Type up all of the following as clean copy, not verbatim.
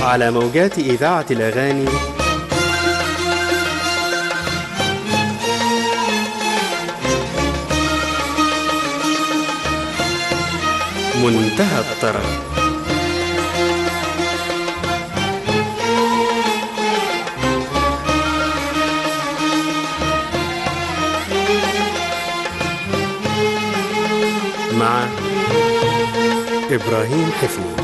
على موجات إذاعة الأغاني منتهى الطرب. مع إبراهيم حفني.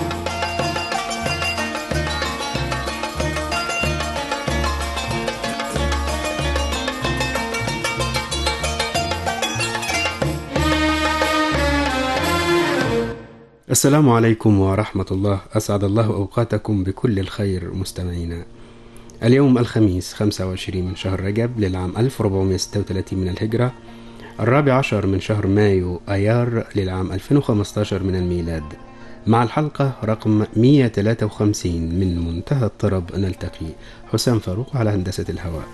السلام عليكم ورحمة الله، أسعد الله أوقاتكم بكل الخير مستمعينا. اليوم الخميس 25 من شهر رجب للعام 1436 من الهجرة، 14 من شهر مايو أيار للعام 2015 من الميلاد. مع الحلقة رقم 153 من منتهى الطرب نلتقي. حسام فاروق على هندسة الهواء.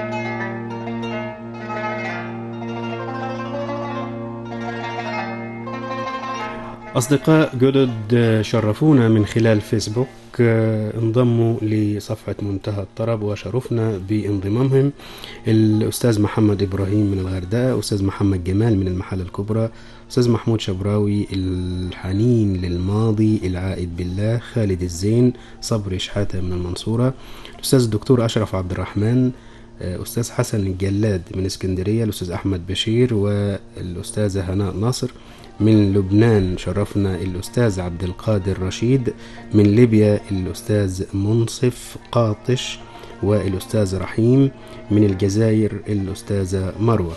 أصدقاء جدد شرفونا من خلال فيسبوك، انضموا لصفحة منتهى الطرب وشرفنا بانضمامهم الأستاذ محمد إبراهيم من الغردقة، أستاذ محمد جمال من المحلة الكبرى، أستاذ محمود شبراوي الحنين للماضي العائد بالله، خالد الزين، صبري شحاتة من المنصورة، الأستاذ الدكتور أشرف عبد الرحمن، أستاذ حسن الجلاد من اسكندرية، الأستاذ أحمد بشير، والأستاذة هناء ناصر. من لبنان شرفنا الأستاذ عبد القادر رشيد، من ليبيا الأستاذ منصف قاطش، والأستاذ رحيم، من الجزائر الأستاذة مروة.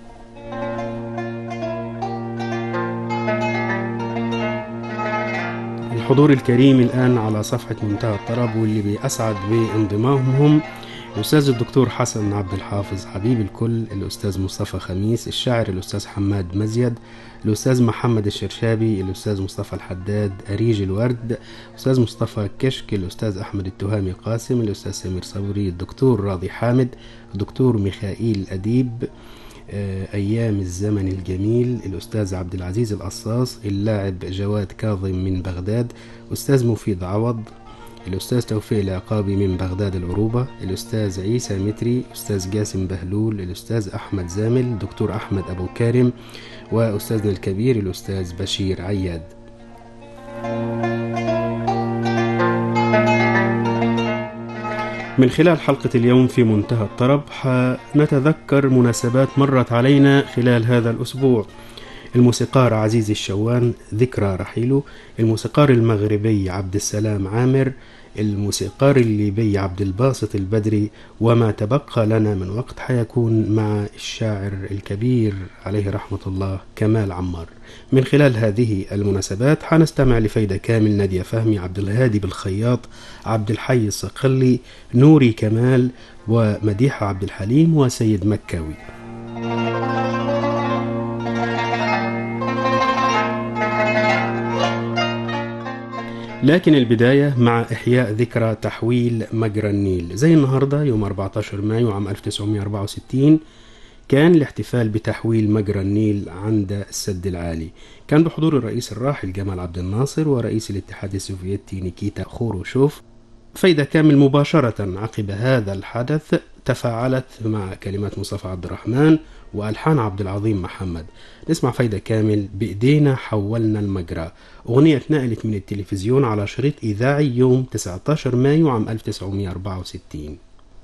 الحضور الكريم الآن على صفحة منتهى الطرب واللي بيسعد بانضمامهم الأستاذ الدكتور حسن عبد الحافظ حبيب الكل، الأستاذ مصطفى خميس الشاعر، الأستاذ حماد مزيد، الأستاذ محمد الشرشابي، الأستاذ مصطفى الحداد أريج الورد، الأستاذ مصطفى كشك، الأستاذ أحمد التهامي قاسم، الأستاذ سمير صبري، الدكتور راضي حامد، الدكتور ميخائيل أديب، أيام الزمن الجميل، الأستاذ عبد العزيز القصاص، اللاعب جواد كاظم من بغداد، أستاذ مفيد عوض، الأستاذ توفيق العقابي من بغداد العروبة، الأستاذ عيسى متري، الأستاذ جاسم بهلول، الأستاذ أحمد زامل، دكتور أحمد أبو كارم، وأستاذنا الكبير الأستاذ بشير عياد. من خلال حلقة اليوم في منتهى الطرب نتذكر مناسبات مرت علينا خلال هذا الأسبوع. الموسيقار عزيز الشوان ذكرى رحيله، الموسيقار المغربي عبد السلام عامر، الموسيقار الليبي عبد الباسط البدري، وما تبقى لنا من وقت حيكون مع الشاعر الكبير عليه رحمة الله كمال عمار. من خلال هذه المناسبات حنستمع لفايدة كامل، نادية فهمي، عبد الهادي بالخياط، عبد الحي الصقلي، نوري كمال، ومديحة عبد الحليم، وسيد مكاوي. لكن البداية مع إحياء ذكرى تحويل مجرى النيل. زي النهاردة يوم 14 مايو عام 1964 كان الاحتفال بتحويل مجرى النيل عند السد العالي، كان بحضور الرئيس الراحل جمال عبد الناصر ورئيس الاتحاد السوفيتي نيكيتا خوروشوف. فايدة كامل مباشرة عقب هذا الحدث تفاعلت مع كلمات مصطفى عبد الرحمن وألحان عبد العظيم محمد. نسمع فايدة كامل بإيدينا حولنا المجرى، أغنية اتنقلت من التلفزيون على شريط إذاعي يوم 19 مايو عام 1964.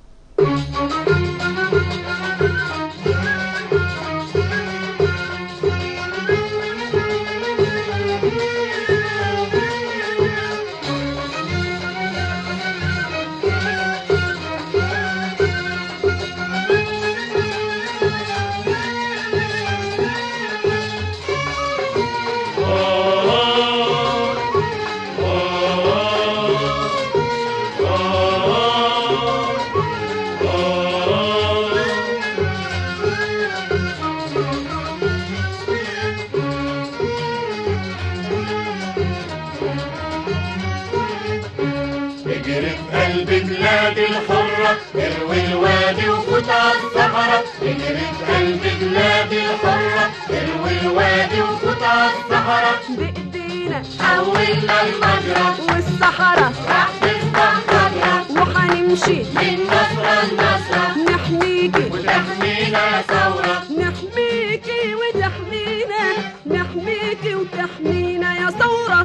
بلادي الحرة اروي الوادي وفوت عالصحراء، اجري في قلب بلادي الحرة اروي الوادي وفوت عالصحراء، بإيدينا حولنا المجرى والصحراء راح تفتح تصبح خضرا وحنمشي من نصرة لنصرة نحميكي وتحمينا يا ثورة نحميكي وتحمينا نحميكي وتحمينا يا ثورة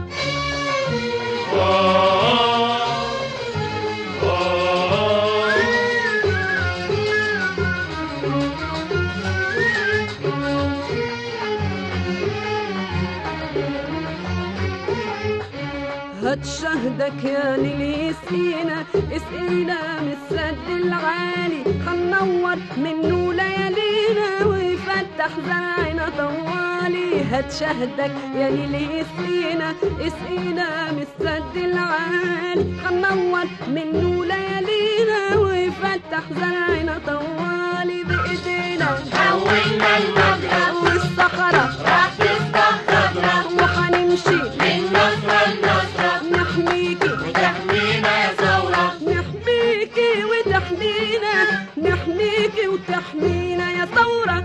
هات شهدك يا ليل اسقينا اسقينا من السد العالي هننور منه ليالينا ويفتح زرعنا طوالي هات شهدك يا ليل اسقينا اسقينا من السد العالي هننور منه ليالينا ويفتح زرعنا طوالي بايدينا حولنا المجرى والصحراء راح تصبح خضرا وحنمشي من نصرة لنصرة نحميكي وتحمينا يا ثورة نحميكي وتحمينا نحميكي وتحمينا يا ثورة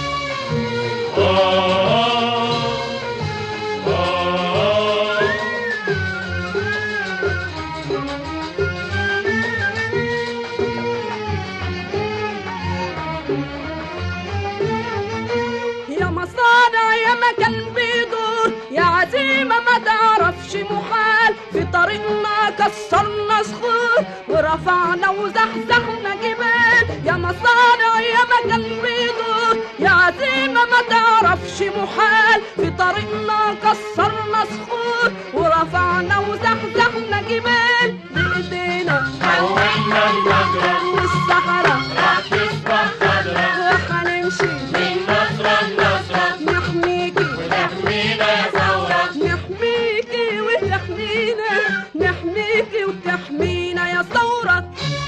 يا مصانع يا مكان بيدور يا عزيمة ما تعرفش محال في طريقنا كسرنا صخور ورفعنا وزحزحنا جبال يا مصانع يا مكان بيدور يا عزيمة ما تعرفش محال في طريقنا كسرنا صخور ورفعنا وزحزحنا جبال بإيدينا حولنا المجرى والصحراء راح تصبح خضرا وحنمشي من نصرة لنصرة نحميكي وتحمينا يا ثورة نحميكي وتحمينا نحميكي وتحمينا يا ثورة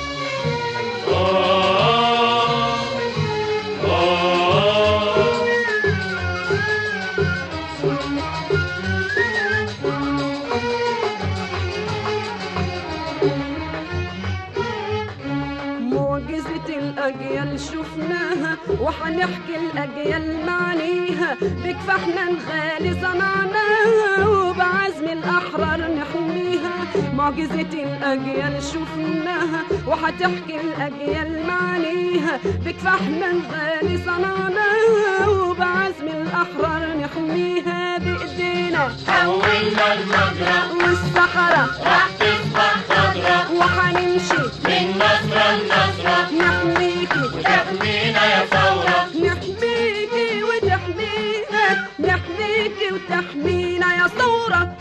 معجزة الأجيال شفناها وحنحكي الأجيال معانيها بكفاحنا نغالي صنعناها وبعزم الأحرار نحميها معجزة الأجيال شفناها وحتحكي الأجيال معانيها بكفاحنا نغالي صنعناها وبعزم الأحرار نحميها بإيدينا حولنا المجرى والصحراء راح تصبح خضرا وحنمشي من نصرة لنصرة نحميكي وتحمينا يا ثورة نحميكي وتحمينا نحميكي وتحمينا يا ثورة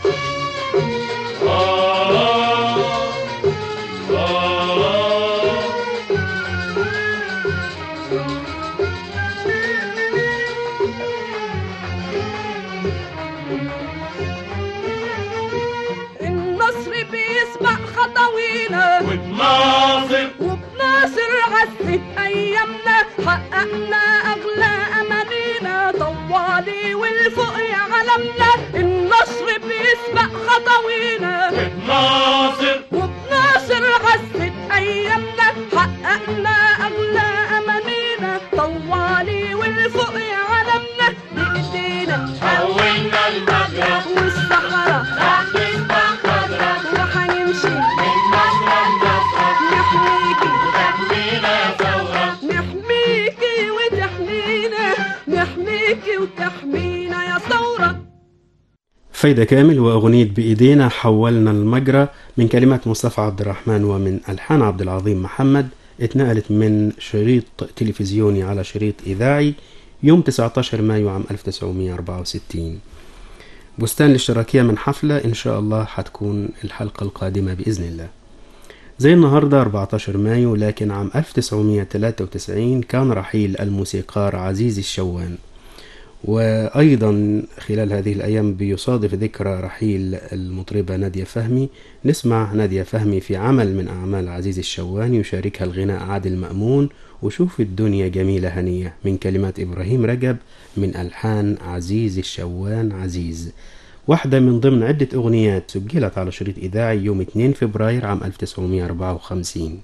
النصر بيسبق خطوينا وبناصر وبناصر عزة أيامنا حققنا أغلى أمانينا طوالي والفوق يا علمنا النصر بيسبق خطوينا وبناصر وبناصر عزة أيامنا حققنا أغلى أمانينا طوالي والفوق يا علمنا بإيدينا حولنا المجرى والصحراء راح تصبح خضرا وحنمشي من نصرة لنصرة نحميكي وتحمينا يا ثورة نحميكي وتحمينا نحميكي وتحمينا يا ثورة فايدة كامل وأغنية بإيدينا حولنا المجرى من كلمات مصطفى عبد الرحمن ومن ألحان عبد العظيم محمد اتنقلت من شريط تلفزيوني على شريط إذاعي يوم 19 مايو عام 1964. بستان الاشتراكية من حفلة إن شاء الله حتكون الحلقة القادمة بإذن الله. زي النهاردة 14 مايو لكن عام 1993 كان رحيل الموسيقار عزيز الشوان، وأيضا خلال هذه الأيام بيصادف ذكرى رحيل المطربة نادية فهمي. نسمع نادية فهمي في عمل من أعمال عزيز الشوان يشاركها الغناء عادل مأمون، وشوف الدنيا جميلة هنية من كلمات إبراهيم رجب من ألحان عزيز الشوان عزيز، واحدة من ضمن عدة أغنيات سجلت على شريط إذاعي يوم 2 فبراير عام 1954.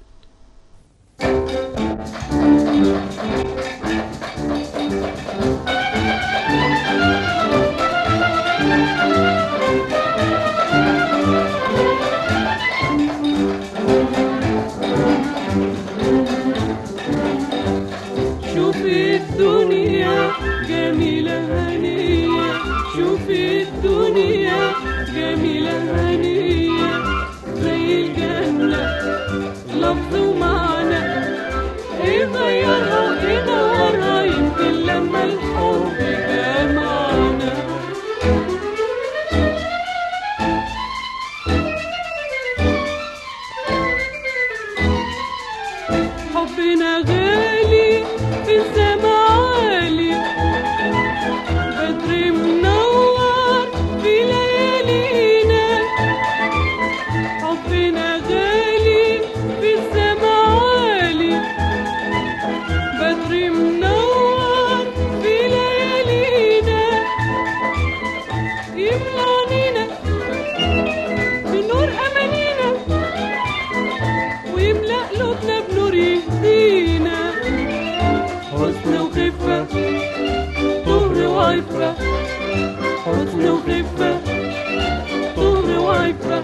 حسن وخفة طهر وعفة.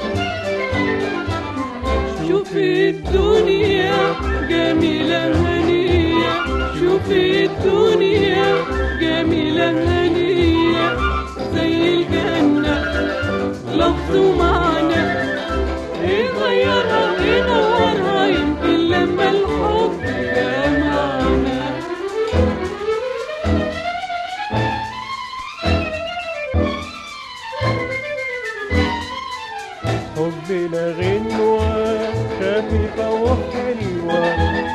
شوفي الدنيا جميلة هنية، شوفي الدنيا جميلة هنية زي الجنة لفظ ومعنى. يغيرها ينورها يمكن لما الحب جمعنا. حبنا غنوة خفيفة وحلوة،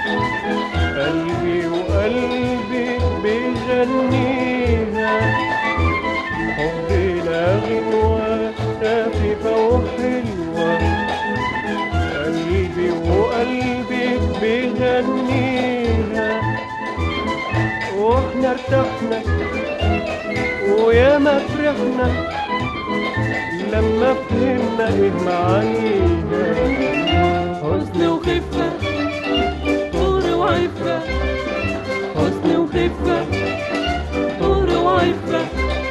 قلبي وقلبي بيغنيها. حبنا غنوة خفيفة وحلوة، قلبي وقلبي بيغنيها. واحنا ارتحنا وياما فرحنا لما فهمنا ايه معانيها. حسن وخفة طهر وعفة، حسن وخفة طهر وعفة.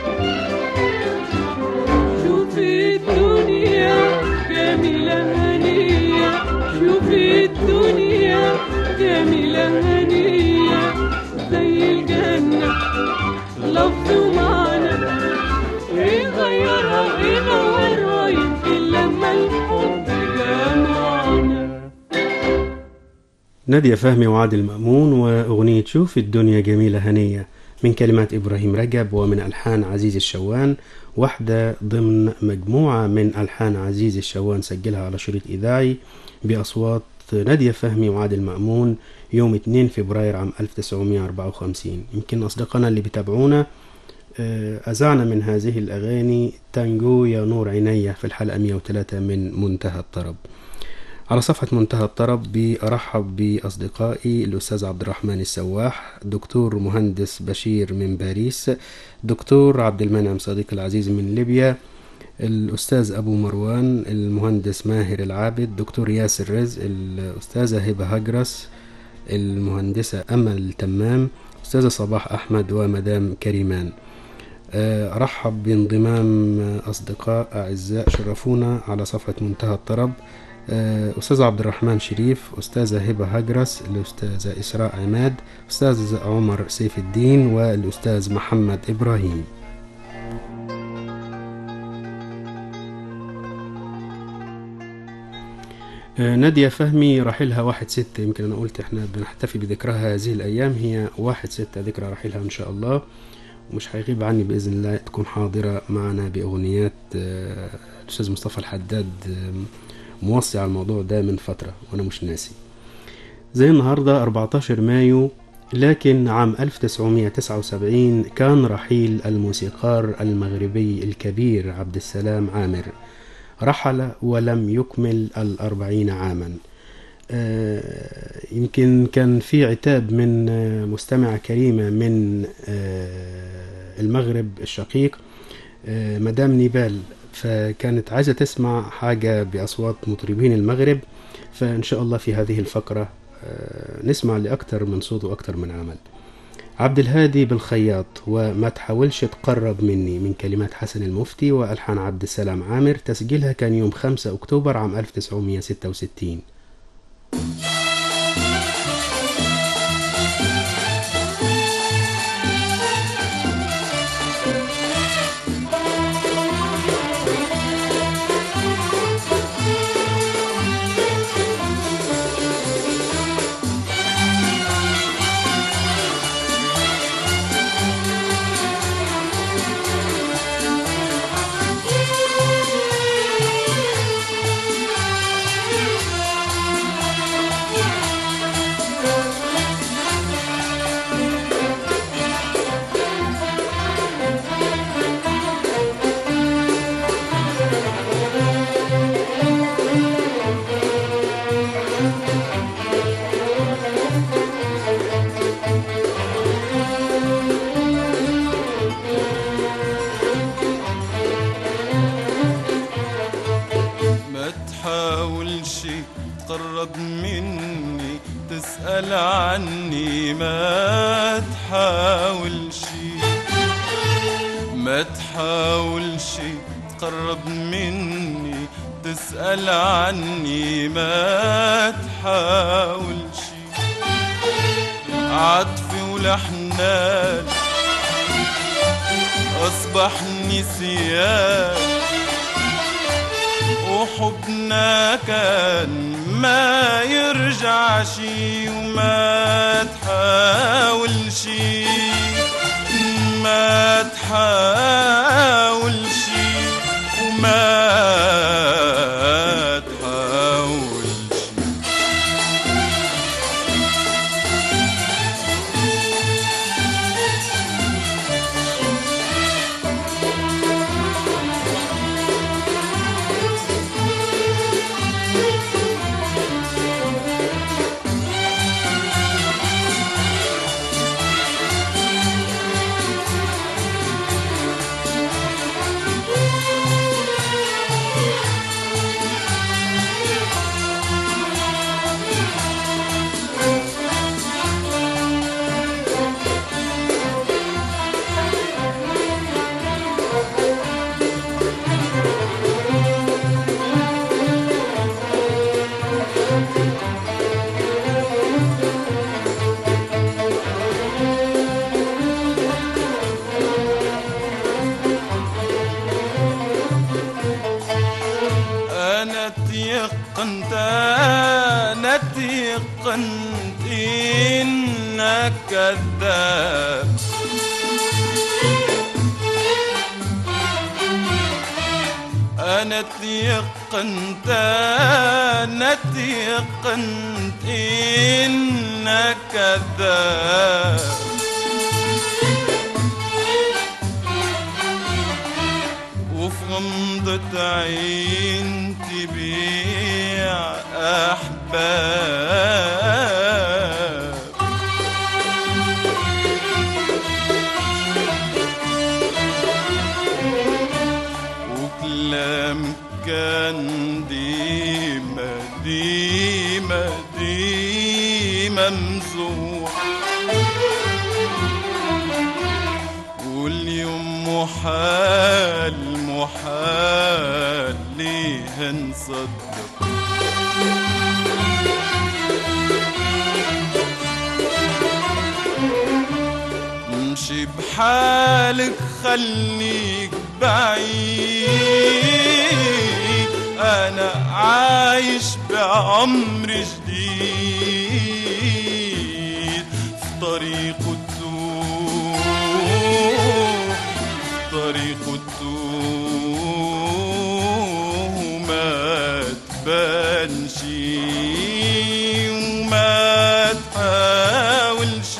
شوفي الدنيا جميلة هنية، شوفي الدنيا جميلة هنية زي الجنة لفظ ومعنى. يغيرها ينورها يمكن لما الحب جمعنا. نادية فهمي وعادل مأمون وأغنية شوف الدنيا جميلة هنية من كلمات إبراهيم رجب ومن ألحان عزيز الشوان، واحدة ضمن مجموعة من ألحان عزيز الشوان سجلها على شريط إذاعي بأصوات نادية فهمي وعادل مأمون يوم 2 فبراير عام 1954. يمكن أصدقائنا اللي بيتابعونا أذعنا من هذه الأغاني تانجو يا نور عيني في الحلقة 103 من منتهى الطرب. على صفحة منتهى الطرب بأرحب بأصدقائي الأستاذ عبد الرحمن السواح، دكتور مهندس بشير من باريس، دكتور عبد المنعم صديق العزيز من ليبيا، الأستاذ أبو مروان، المهندس ماهر العابد، دكتور ياسر رزق، الأستاذة هبة هجرس، المهندسة أمل تمام، أستاذة صباح أحمد ومدام كريمان. أرحب بانضمام أصدقاء أعزاء شرفونا على صفحة منتهى الطرب، أستاذ عبد الرحمن شريف، أستاذة هبة هجرس، الأستاذة إسراء عماد، أستاذ عمر سيف الدين، والأستاذ محمد إبراهيم. نادية فهمي رحيلها 1/6، يمكن أنا قلت إحنا بنحتفي بذكرها هذه الأيام، هي 1/6 ذكرى رحيلها إن شاء الله، ومش هيغيب عني بإذن الله تكون حاضرة معنا بأغنيات. الأستاذ مصطفى الحداد موصي على الموضوع ده من فترة وأنا مش ناسي. زي النهاردة 14 مايو لكن عام 1979 كان رحيل الموسيقار المغربي الكبير عبد السلام عامر، رحل ولم يكمل 40 عاما. يمكن كان في عتاب من مستمعة كريمة من المغرب الشقيق مدام نيبال، فكانت عايزة تسمع حاجة بأصوات مطربين المغرب، فإن شاء الله في هذه الفقرة نسمع لأكثر من صوت وأكثر من عمل. عبد الهادي بالخياط وما تحاولش تقرب مني من كلمات حسن المفتي وألحان عبد السلام عامر، تسجيلها كان يوم 5 أكتوبر عام 1966. تقرب مني تسأل عني، ما تحاولش ما تحاولش تقرب مني تسأل عني، ما تحاولش. عطفي ولحنان أصبح نسيان، وحبنا كان ما يرجعش. وما تحاولش ما تحاولش وما تحاولش. أنا تيقنت إنك كذاب، أنا تيقنت إنك كذاب. وفي غمضة عين تبيع أحباب. وكلام كان ديما ديما ديما مزوح، واليوم محال محال ليه نصدق. امشي بحالك خليك بعيد، انا عايش بعمر جديد في طريق التوه، طريق التوه ما تبانش. وما تحاولش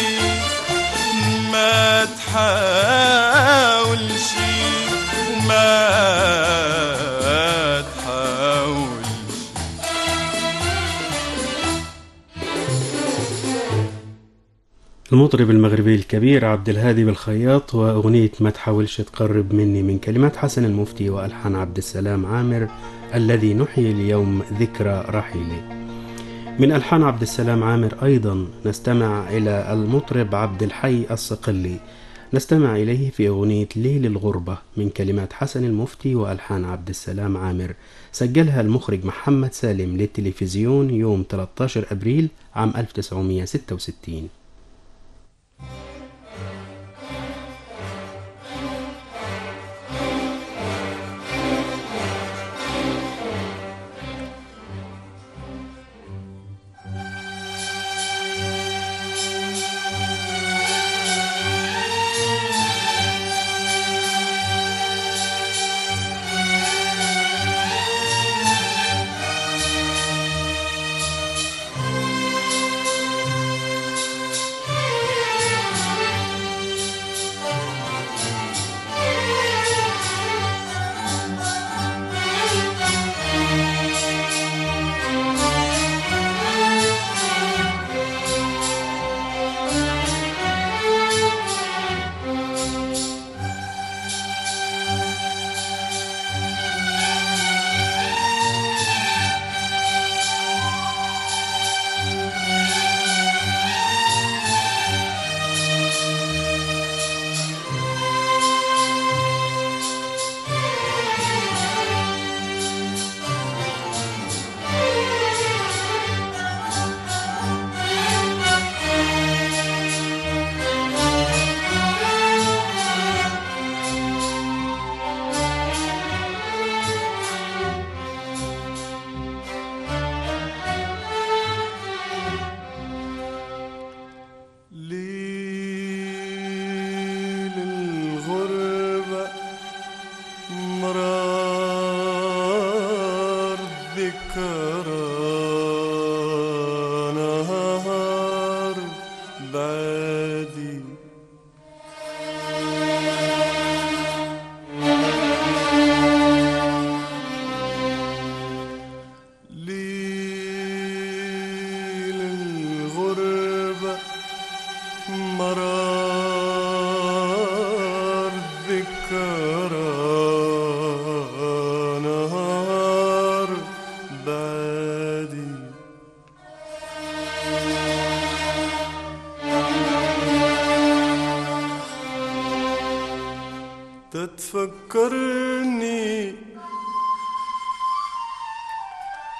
ما تحاولش وما تحاولش. المطرب المغربي الكبير عبد الهادي بالخياط وأغنية ما تحاولش تقرب مني من كلمات حسن المفتي وألحان عبد السلام عامر الذي نحيي اليوم ذكرى رحيله. من ألحان عبد السلام عامر أيضا نستمع إلى المطرب عبد الحي الصقلي، نستمع إليه في أغنية ليل الغربة من كلمات حسن المفتي وألحان عبد السلام عامر، سجلها المخرج محمد سالم للتلفزيون يوم 13 أبريل عام 1966.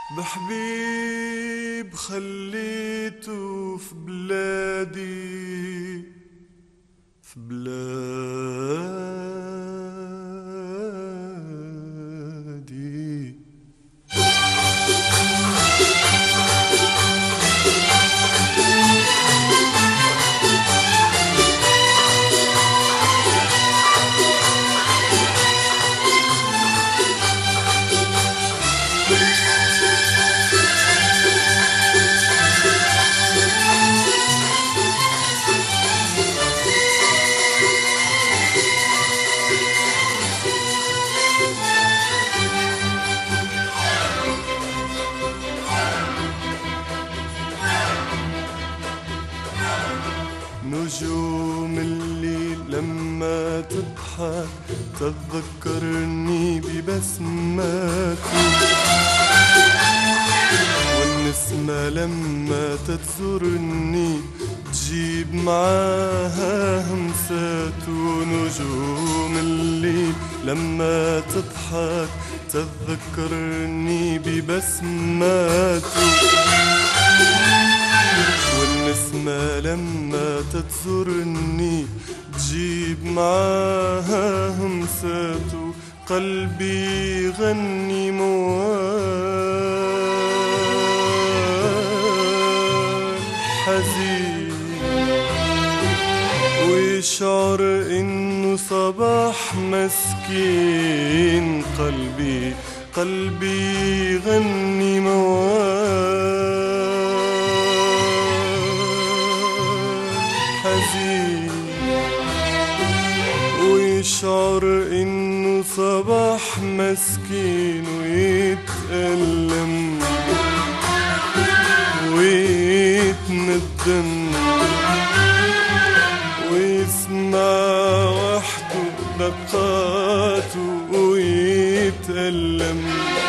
بحبيب خليته في بلادي، في بلادي. نجوم الليل لما تضحك تتذكرني ببسماتي، والنسمة لما تزورني تجيب معاها همساته. نجوم الليل لما تضحك تتذكرني ببسماته، والنسمة لما تزورني تجيب معاها همساته. قلبي غني موال حزين ويشعر انه صباح مسكين. قلبي غني موال حزين ويشعر انه صباح مسكين، ويتألم ويتندم ويسمع وحده دقاته، ويتألم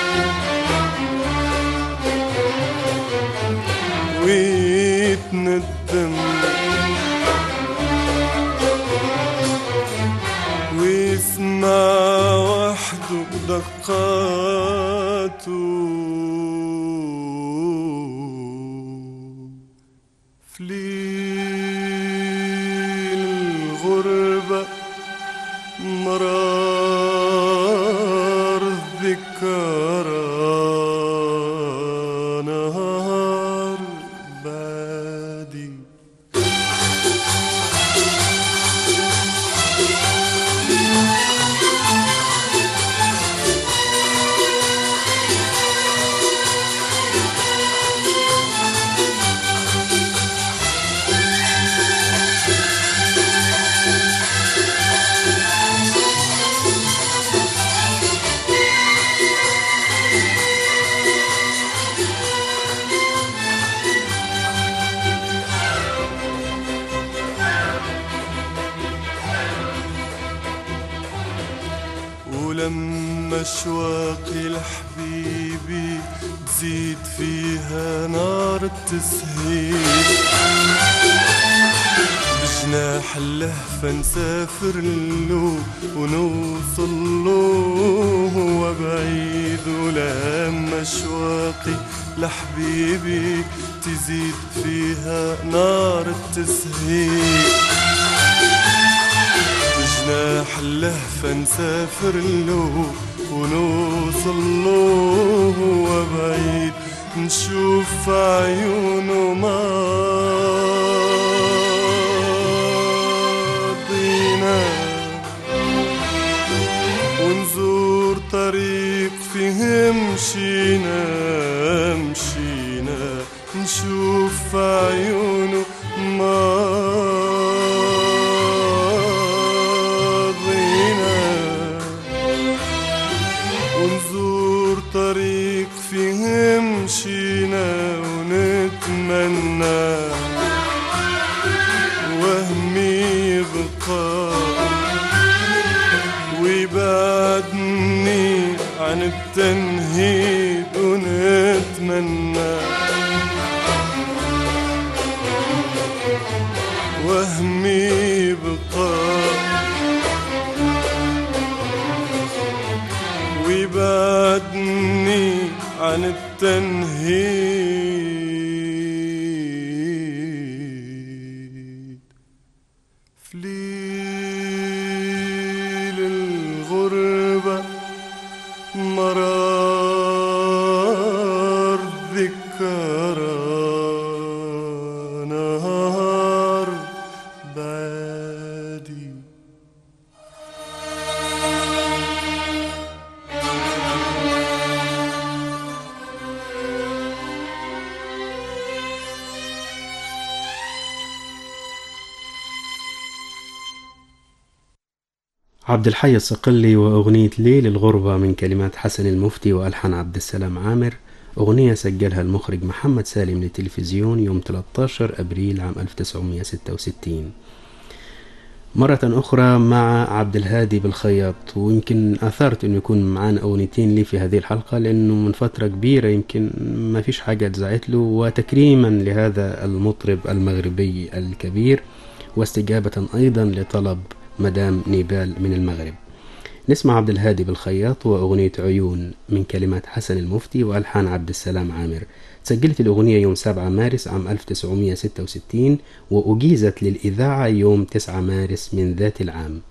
ويتندم ويسمع وحده دقاته. في ليل الغربة مرار الذكرى نهار بادي. ولما اشواقي لحبيبي تزيد فيها نار التسهيل، بجناح اللهفة نسافر له ونوصل له هو بعيد. ولما اشواقي لحبيبي تزيد فيها نار التسهيل، بجناح اللهفة نسافر له ونوصل له هو بعيد. نشوف عيونه ماضينا ونزور طريق فيه مشينا. نشوف عيونه ماضينا ونزور طريق فيه مشينا. ونتمنى وهمي يبقى ويبعدني عن التنهيد. ونتمنى وهمي يبقى ويبعدني عن التنهيد في ليل الغربة مرار ذكرى نهار بعدي عبد الحي الصقلي وأغنية ليل الغربة من كلمات حسن المفتي وألحان عبد السلام عامر، أغنية سجلها المخرج محمد سالم للتلفزيون يوم 13 أبريل عام 1966. مرة أخرى مع عبد الهادي بالخياط، ويمكن أثرت أنه يكون معانا أغنيتين لي في هذه الحلقة لأنه من فترة كبيرة يمكن ما فيش حاجة اتزعت له، وتكريما لهذا المطرب المغربي الكبير واستجابة أيضا لطلب مدام نيبال من المغرب. نسمع عبد الهادي بالخياط وأغنية عيون من كلمات حسن المفتي وألحان عبد السلام عامر. سجلت الأغنية يوم 7 مارس عام 1966 وأجيزت للإذاعة يوم 9 مارس من ذات العام.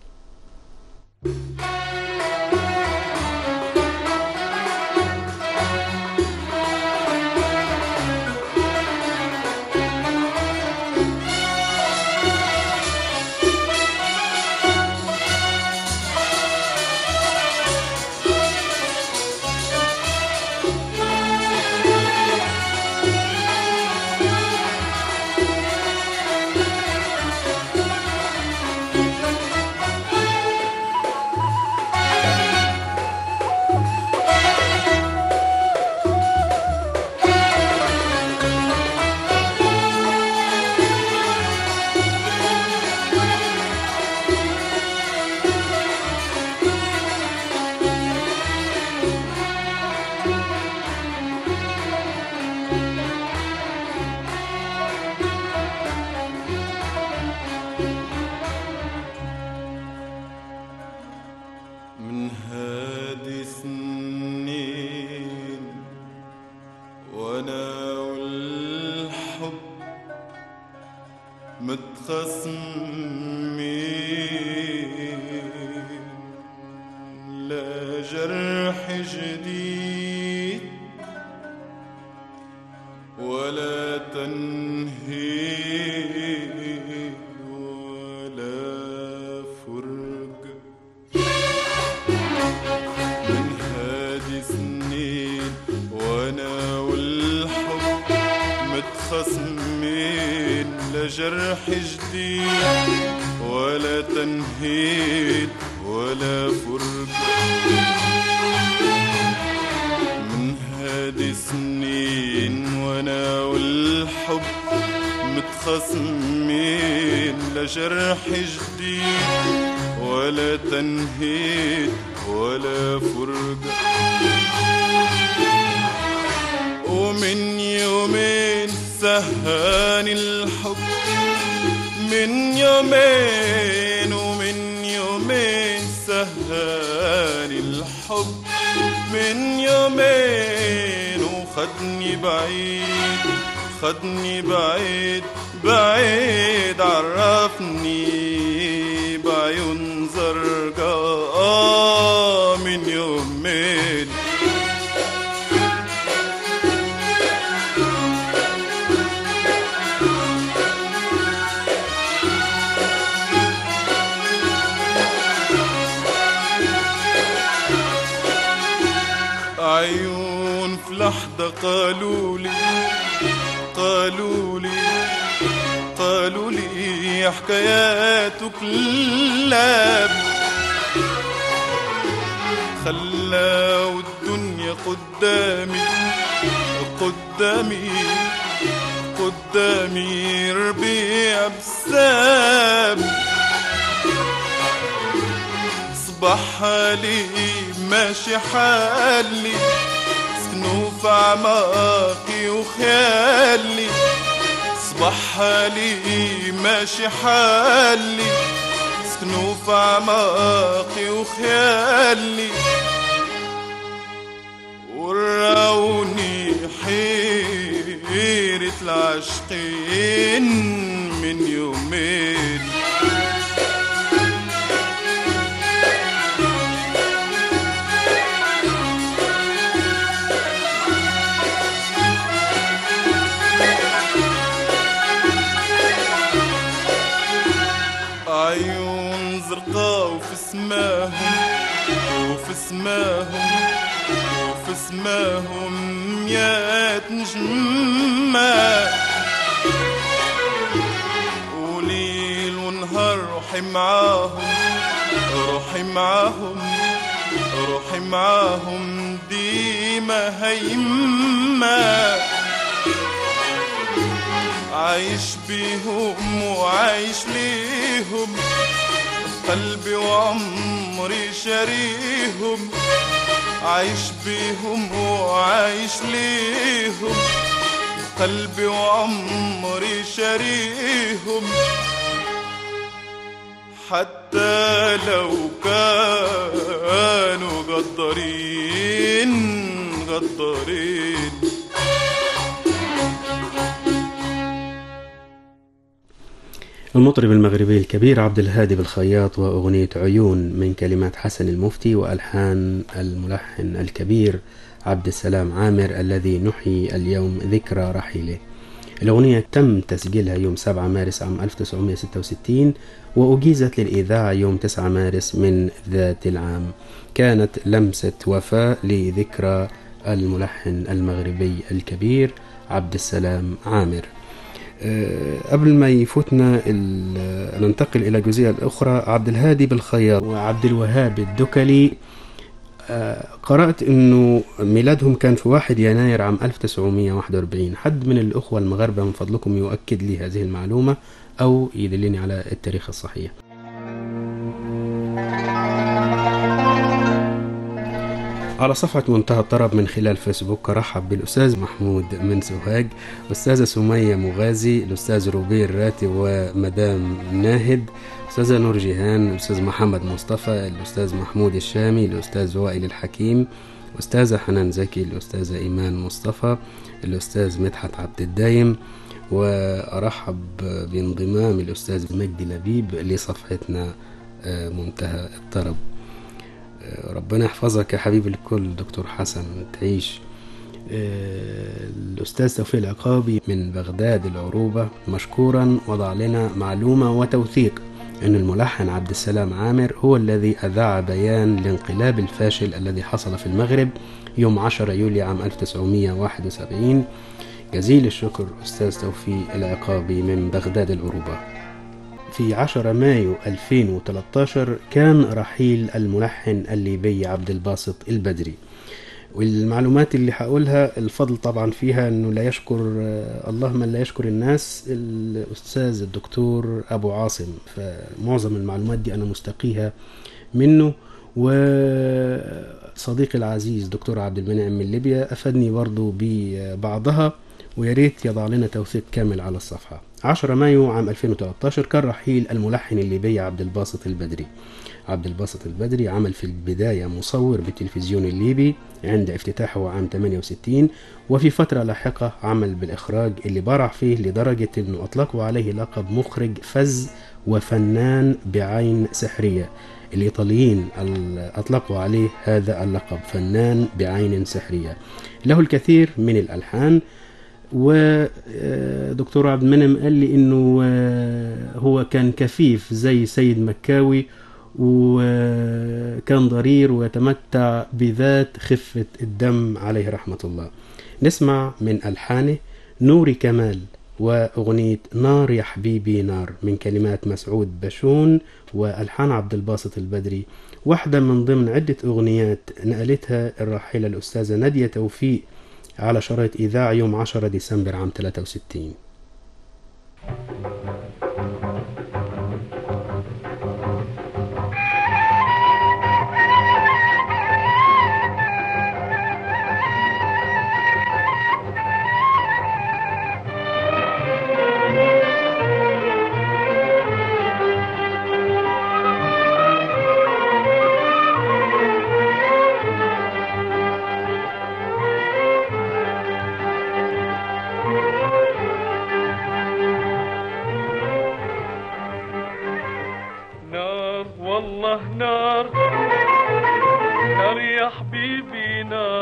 من هادي سنين وانا والحب متخصمين، لا جرح جديد ولا تنهيد ولا فرقة. من هادي سنين وانا والحب متخصمين، لا جرح جديد ولا تنهيد ولا فرقة. من هادي سنين وانا والحب متخصمين، لا جرح جديد ولا تنهيد ولا فرقة. ومن يومين سهاني الحب، من يومين ومن يومين سهاني الحب، من يومين وخدني بعيد، خدني بعيد بعيد، عرفني بعيون زرقاء من يومين. عيون في لحظة قالولي حكاياتك كلاب، خلاو الدنيا قدامي ربيع بسام. صبح حالي ماشي حالي، سكنوا في أعماقي وخيالي. صبح حالي ماشي حالي، سكنوا في أعماقي وخيالي. وراوني عاشقين من يومين. عيون زرقاء وفي سماهم وفي سماهم وفي سماهم ميات نجمة، وليل ونهار روحي معاهم روحي معاهم روحي معاهم ديما هيمة. عايش بيهم وعايش ليهم قلبي وعمري شريهم. عايش بيهم وعايش ليهم قلبي وعمري شريهم. حتى لو كانوا غدارين غدارين. المطرب المغربي الكبير عبد الهادي بالخياط وأغنية عيون من كلمات حسن المفتي وألحان الملحن الكبير عبد السلام عامر الذي نحيي اليوم ذكرى رحيله. الأغنية تم تسجيلها يوم 7 مارس عام 1966 وأجيزت للإذاعة يوم 9 مارس من ذات العام. كانت لمسة وفاء لذكرى الملحن المغربي الكبير عبد السلام عامر. قبل ما يفوتنا ننتقل إلى الجزئية الأخرى. عبد الهادي بالخياط وعبد الوهاب الدكلي قرأت أنه ميلادهم كان في 1 يناير عام 1941. حد من الأخوة المغاربة من فضلكم يؤكد لي هذه المعلومة أو يدلني على التاريخ الصحيح. على صفحة منتهى الطرب من خلال فيسبوك رحب بالأستاذ محمود من سوهاج، أستاذة سمية مغازي، الأستاذ روبير راتب ومدام ناهد، أستاذة نور جيهان، الأستاذ محمد مصطفى، الأستاذ محمود الشامي، الأستاذ وائل الحكيم، أستاذة حنان زكي، الأستاذة إيمان مصطفى، الأستاذ مدحت عبد الدايم، وأرحب بانضمام الأستاذ مجدي لبيب لصفحتنا منتهى الطرب. ربنا يحفظك يا حبيب الكل دكتور حسن، تعيش. الأستاذ توفيق العقابي من بغداد العروبة مشكورا وضع لنا معلومة وتوثيق أن الملحن عبد السلام عامر هو الذي أذاع بيان الانقلاب الفاشل الذي حصل في المغرب يوم 10 يوليو عام 1971. جزيل الشكر أستاذ توفيق العقابي من بغداد العروبة. في 10 مايو 2013 كان رحيل الملحن الليبي عبد الباسط البدري. والمعلومات اللي هقولها الفضل طبعا فيها انه لا يشكر الله من لا يشكر الناس، الاستاذ الدكتور ابو عاصم، فمعظم المعلومات دي انا مستقيها منه. وصديقي العزيز دكتور عبد المنعم من ليبيا افادني برضو ببعضها، وياريت يضع لنا توثيق كامل على الصفحة. 10 مايو عام 2013 كان رحيل الملحن الليبي عبد الباسط البدري. عبد الباسط البدري عمل في البداية مصور بالتلفزيون الليبي عند افتتاحه عام 68، وفي فترة لاحقة عمل بالإخراج اللي برع فيه لدرجة أنه أطلقوا عليه لقب مخرج فز وفنان بعين سحرية. الإيطاليين أطلقوا عليه هذا اللقب، فنان بعين سحرية. له الكثير من الألحان، ودكتور عبد المنعم قال لي انه هو كان كفيف زي سيد مكاوي، وكان ضرير ويتمتع بذات خفة الدم عليه رحمة الله. نسمع من ألحانه نوري كمال وأغنية نار يا حبيبي نار من كلمات مسعود بشون وألحان عبد الباسط البدري، واحدة من ضمن عدة أغنيات نقلتها الراحلة الأستاذة نادية توفيق على شرايط إذاعة يوم 10 ديسمبر عام 63.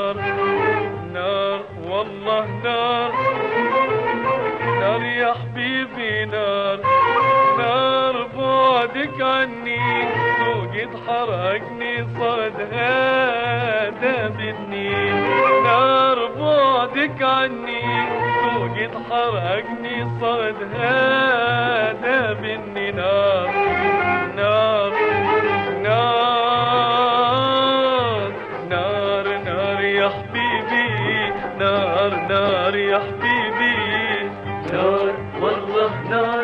نار نار والله نار نار يا حبيبي نار نار بعدك عني وقد حرقني صاد هذا بالنيل نار بعدك عني وقد حرقني صاد هذا بالنيل نار نار نار نار نار يا حبيبي نار نار يا حبيبي نار والله نار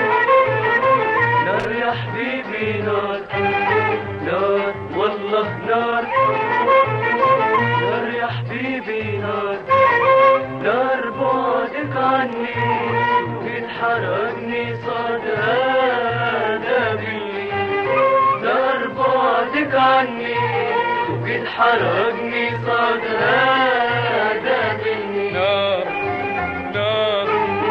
نار يا حبيبي نار نار والله نار نار يا حبيبي نار نار بعدك عني وقد حرقني صاد هذا بالليل نار بعدك عني وقد حرقني صاد هذا بالليل نار نار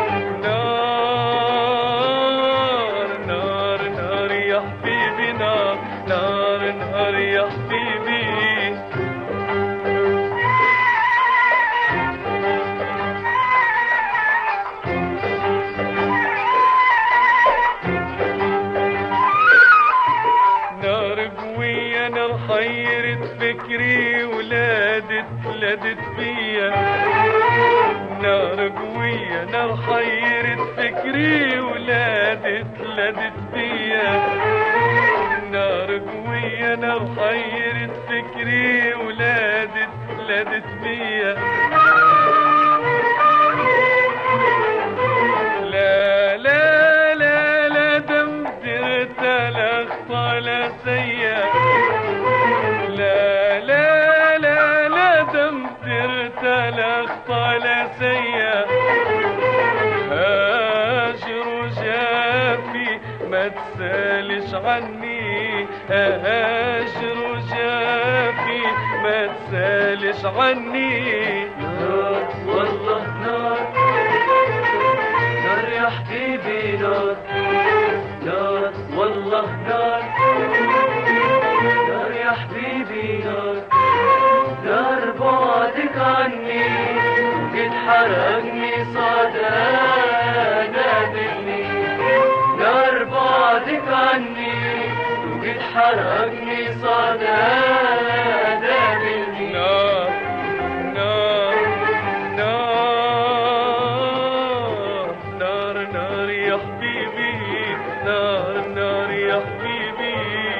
نار نار نار يا حبيبي نار نار نار يا حبيبي نار قوية نار حيرت فكري ولادت فيا نار قوية نار حيرت فكري ولادت فيا نار قوية نار حيرت فكري ولادت فيا لا لا لا لا دمدرت الاخطال سيا لا لا لا لا دمدرت الاخطال سيا هاجر وجافي ما تسالش عني هاجر وجافي ما تسالش عني نار والله نار نار يا حبيبي نار نار والله نار نار يا حبيبي نار نار بعدك عني وقد حرقني صاد هذا بالليل نار بعدك عني وقد حرقني صاد هذا بالليل نار نار نار نار نار يا حبيبي نار نار يا حبيبي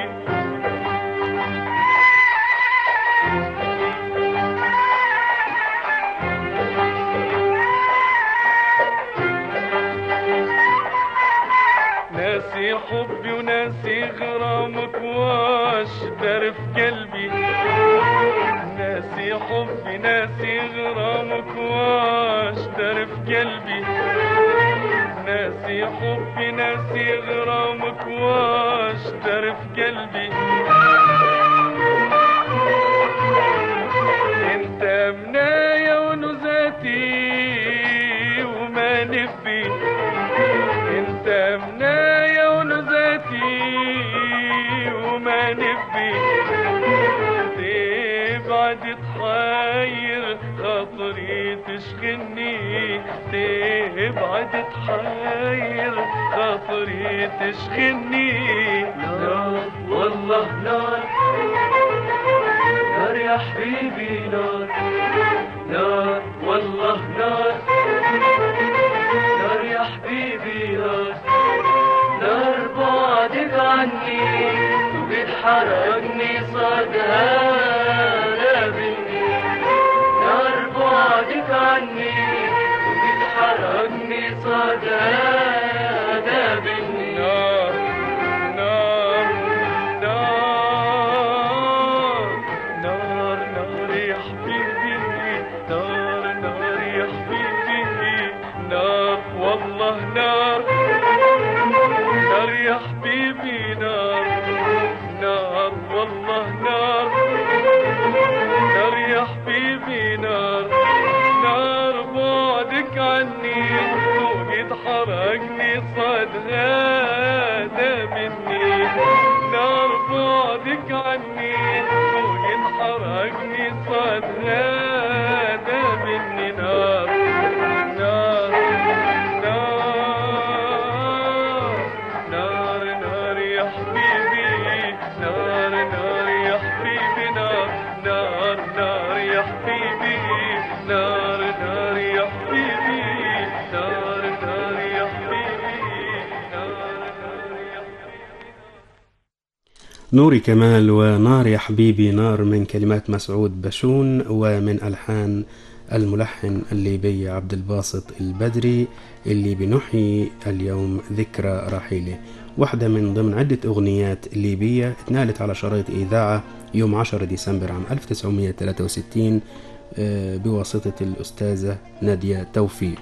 ناسي حبي وناسي غرامك واش دار في قلبي ناسي حبي ناسي غرامك واش دار في قلبي ناسي حبي ناسي غرامك واش دار في قلبي انت منايا ونزاتي وما نبي انت منايا ونزاتي وما نبي تبعد تحير خاطري تشغلني تبعد تحير خاطري تشغلني نار والله نار نار يا حبيبي نار نار والله نار نار يا حبيبي نار نار بعدك عني وقد حرقني صاد هذا بالليل نار بعدك عني وقد حرقني صاد هذا بالليل نار نار نار نار نار يا حبيبي نار نار يا حبيبي نار والله نار نار يا حبيبي نار نار والله نار نار يا حبيبي نار نار بعدك عني وقد حرقني صاد هذا مني نار بعدك عني وقد حرقني صاد هذا نار نار يا حبيبي نار نار يا حبيبي نار نار يا حبيبي. نوري كمال ونار يا حبيبي نار من كلمات مسعود بشون ومن ألحان الملحن الليبي عبد الباسط البدري اللي بنحيي اليوم ذكرى رحيله. واحدة من ضمن عدة أغنيات ليبية اتنالت على شريط إذاعة يوم 10 ديسمبر عام 1963 بواسطة الأستاذة نادية توفيق.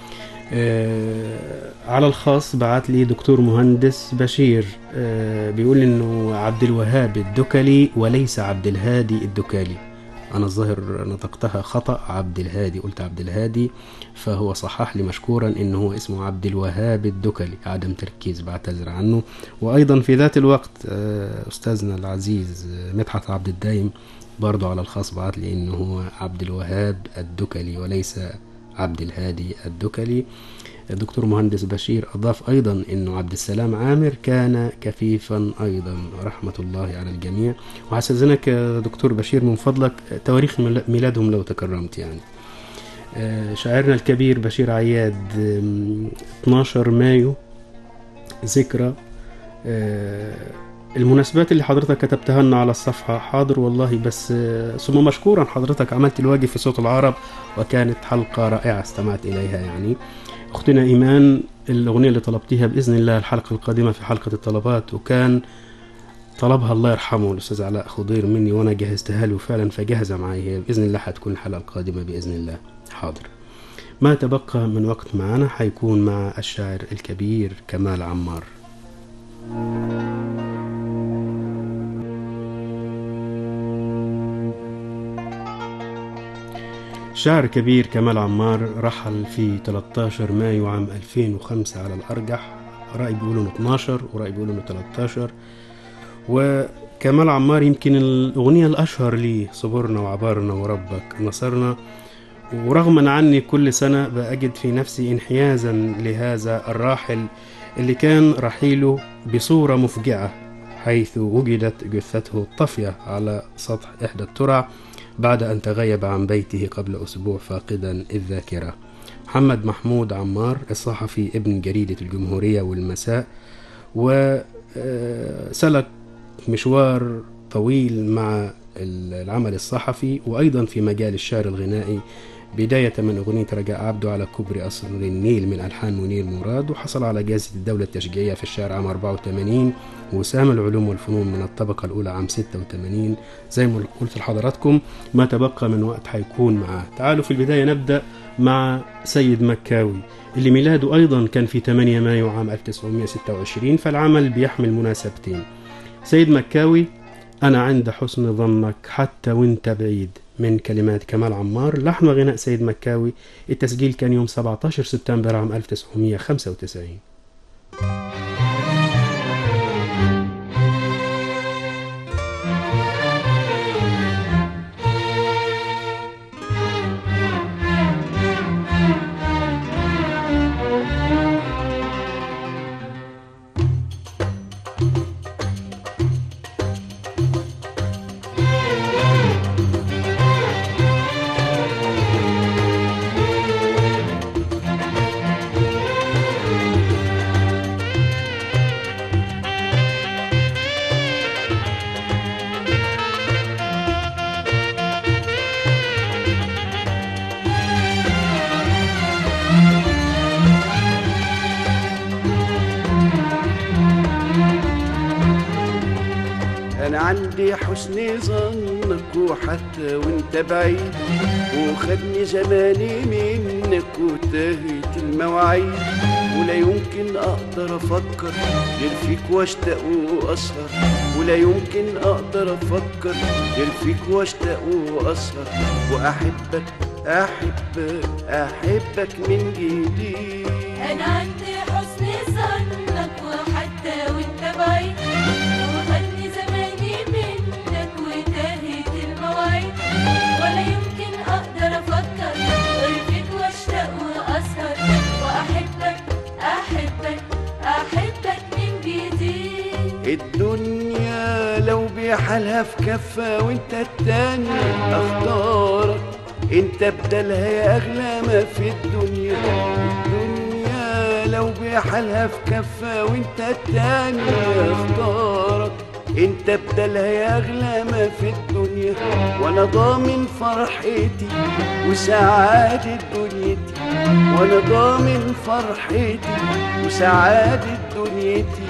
على الخاص بعت لي دكتور مهندس بشير بيقول إنه عبد الوهاب الدكلي وليس عبد الهادي الدكالي. أنا الظاهر نطقتها خطأ، عبد الهادي، قلت عبد الهادي، فهو صحح لي مشكورا إنه هو اسمه عبد الوهاب الدكلي، عدم تركيز بعتذر عنه. وأيضا في ذات الوقت أستاذنا العزيز مدحت عبد الدايم برضو على الخاص بعت لي إنه هو عبد الوهاب الدكلي وليس عبد الهادي الدكلي. الدكتور مهندس بشير أضاف أيضا أنه عبد السلام عامر كان كفيفا أيضا، رحمة الله على الجميع. وحسزنك دكتور بشير من فضلك تواريخ ميلادهم لو تكرمت. يعني شاعرنا الكبير بشير عياد 12 مايو ذكرى. المناسبات اللي حضرتك كتبتها لنا على الصفحة حاضر والله، بس ثم مشكورا حضرتك عملت الواجب في صوت العرب وكانت حلقة رائعة استمعت إليها. يعني أختنا إيمان الأغنية اللي طلبتيها بإذن الله الحلقة القادمة في حلقة الطلبات، وكان طلبها الله يرحمه الأستاذ علاء خضير مني وأنا جهزتها له فعلا، فجهزة معي بإذن الله حتكون الحلقة القادمة بإذن الله. حاضر. ما تبقى من وقت معنا حيكون مع الشاعر الكبير كمال عمار. شاعر كبير كمال عمار رحل في 13 مايو عام 2005 على الأرجح، رأي بيقولوا 12 ورأي بيقولوا 13. وكمال عمار يمكن الأغنية الأشهر لي صبرنا وعبرنا وربك نصرنا، ورغما عني كل سنة بأجد في نفسي انحيازا لهذا الراحل اللي كان رحيله بصورة مفجعة، حيث وجدت جثته الطافية على سطح إحدى الترع بعد أن تغيب عن بيته قبل أسبوع فاقدا الذاكرة. محمد محمود عمار الصحفي ابن جريدة الجمهورية والمساء، وسلك مشوار طويل مع العمل الصحفي وأيضا في مجال الشعر الغنائي، بداية من أغنية رجاء عبده على كوبري قصر النيل من ألحان منير مراد، وحصل على جائزة الدولة التشجيعية في الشعر عام 84، وسام العلوم والفنون من الطبقة الأولى عام 86. زي ما قلت لحضراتكم ما تبقى من وقت حيكون معاه. تعالوا في البداية نبدأ مع سيد مكاوي اللي ميلاده أيضا كان في 8 مايو عام 1926، فالعمل بيحمل مناسبتين. سيد مكاوي أنا عند حسن ظنك حتى وانت بعيد من كلمات كمال عمار، لحن وغناء سيد مكاوي. التسجيل كان يوم 17 سبتمبر عام 1995. أنا عندي حسن ظنك وحتى وانت بعيد، وخدني زماني منك وتهت المواعيد، ولا يمكن أقدر أفكر غير فيك واشتاق وأسهر، ولا يمكن أقدر أفكر غير فيك واشتاق وأسهر، وأحبك أحبك أحبك من جديد. أنا عندي حسن ظنك وحتى وانت بعيد، وخدني زماني منك وتهت المواعيد، ولا يمكن أقدر أفكر غير فيك واشتاق وأسهر، وأحبك أحبك أحبك من جديد. الدنيا لو بحالها في كفة وانت التاني، اختارك انت بدلها يا اغلى ما في الدنيا. الدنيا لو بحالها في كفة وانت التانية اختارك، انت بدلها يا اغلى ما في الدنيا. وانا ضامن فرحتي وسعادة دنيتي، وانا ضامن فرحتي وسعادة دنيتي،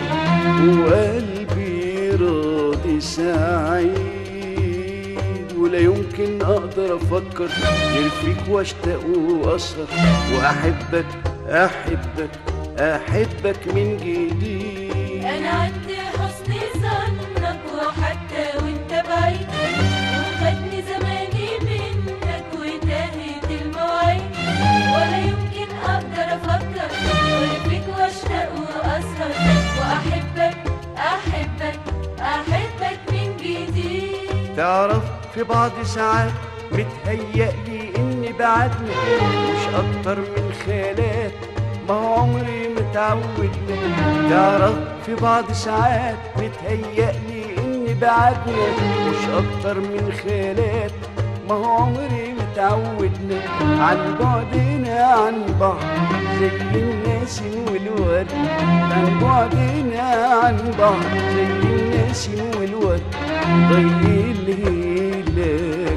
وقلبي راضي سعيد. ولا يمكن اقدر افكر غير فيك واشتاق واسهر واحبك احبك احبك من جديد. أنا عندي حسن ظنك وحتى وانت بعيد، وخدني زماني منك وتاهت المواعيد. ولا يمكن أقدر أفكر غير فيك واشتاق وأسهر وأحبك أحبك أحبك من جديد. تعرف في بعض ساعات متهيألي إني بعدنا مش أكتر من خيالات، ما هو عمري متعودنا. تعرف في بعض ساعات متهيألي إني بعدنا مش أكتر من خيالات، ما هو عمري متعودنا. عن بعدنا عن بعض زي النسيم والورد، عن بعدنا عن بعض زي النسيم والورد. ضي الهلال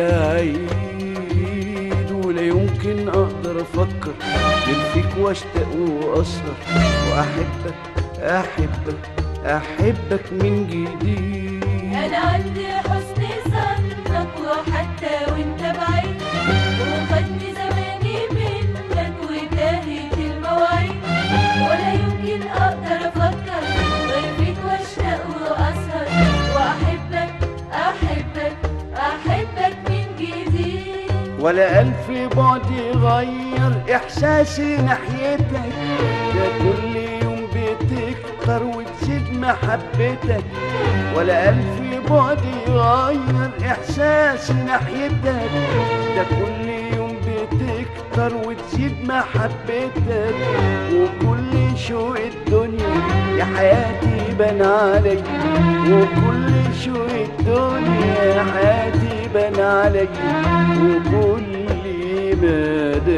والعيد، ولا يمكن اقدر افكر غير فيك واشتاق واسهر واحبك احبك احبك من جديد. أنا عندي حسن ظنك وحتى وانت بعيد، وخدني زماني منك وتاهت المواعيد. ولا يمكن أقدر أفكر غير فيك واشتاق وأسهر وأحبك أحبك أحبك من جديد. ولا ألف بعد يغير إحساسي ناحيتك، يا كل يوم بتكتر وتزيد محبتك. ولا ألف بعد يغير إحساسي ناحيتك، ده كل يوم بتكتر وتزيد محبتك. وكل شوق الدنيا يا حياتي بان عليك، وكل شوق الدنيا يا حياتي بان عليك. وكل مدى